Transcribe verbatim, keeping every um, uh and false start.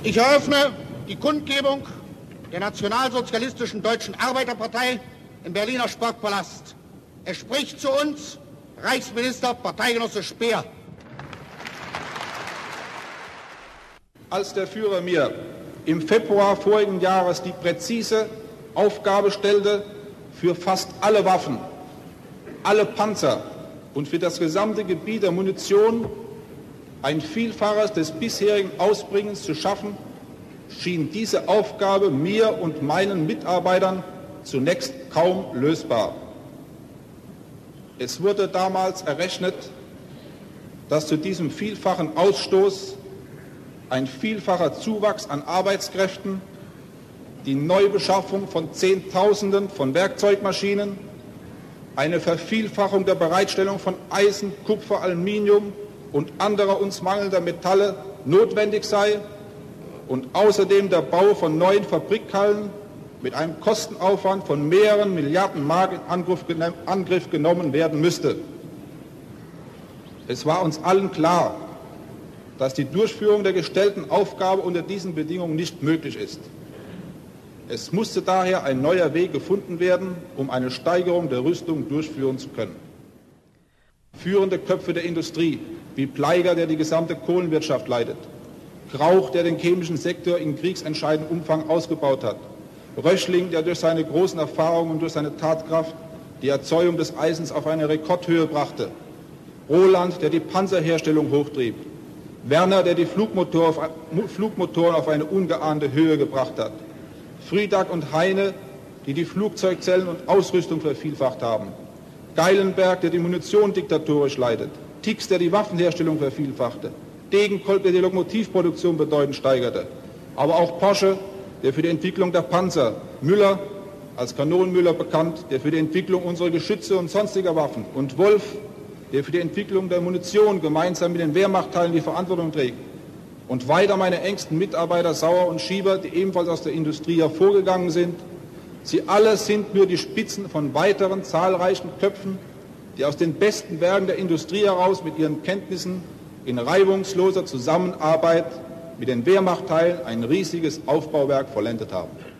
Ich eröffne die Kundgebung der Nationalsozialistischen Deutschen Arbeiterpartei im Berliner Sportpalast. Es spricht zu uns Reichsminister Parteigenosse Speer. Als der Führer mir im Februar vorigen Jahres die präzise Aufgabe stellte, für fast alle Waffen, alle Panzer und für das gesamte Gebiet der Munition ein Vielfaches des bisherigen Ausbringens zu schaffen, schien diese Aufgabe mir und meinen Mitarbeitern zunächst kaum lösbar. Es wurde damals errechnet, dass zu diesem vielfachen Ausstoß ein vielfacher Zuwachs an Arbeitskräften, die Neubeschaffung von Zehntausenden von Werkzeugmaschinen, eine Vervielfachung der Bereitstellung von Eisen, Kupfer, Aluminium und anderer uns mangelnder Metalle notwendig sei und außerdem der Bau von neuen Fabrikhallen mit einem Kostenaufwand von mehreren Milliarden Mark in Angriff, Angriff genommen werden müsste. Es war uns allen klar, dass die Durchführung der gestellten Aufgabe unter diesen Bedingungen nicht möglich ist. Es musste daher ein neuer Weg gefunden werden, um eine Steigerung der Rüstung durchführen zu können. Führende Köpfe der Industrie, wie Pleiger, der die gesamte Kohlenwirtschaft leitet, Krauch, der den chemischen Sektor in kriegsentscheidendem Umfang ausgebaut hat, Röchling, der durch seine großen Erfahrungen und durch seine Tatkraft die Erzeugung des Eisens auf eine Rekordhöhe brachte, Roland, der die Panzerherstellung hochtrieb, Werner, der die Flugmotor auf, Flugmotoren auf eine ungeahnte Höhe gebracht hat, Friedak und Heine, die die Flugzeugzellen und Ausrüstung vervielfacht haben, Geilenberg, der die Munition diktatorisch leitet, Tix, der die Waffenherstellung vervielfachte, Degenkolb, der die Lokomotivproduktion bedeutend steigerte, aber auch Porsche, der für die Entwicklung der Panzer, Müller, als Kanonenmüller bekannt, der für die Entwicklung unserer Geschütze und sonstiger Waffen und Wolf, der für die Entwicklung der Munition gemeinsam mit den Wehrmachtteilen die Verantwortung trägt. Und weiter meine engsten Mitarbeiter Sauer und Schieber, die ebenfalls aus der Industrie hervorgegangen sind. Sie alle sind nur die Spitzen von weiteren zahlreichen Köpfen, die aus den besten Werken der Industrie heraus mit ihren Kenntnissen in reibungsloser Zusammenarbeit mit den Wehrmachtteilen ein riesiges Aufbauwerk vollendet haben.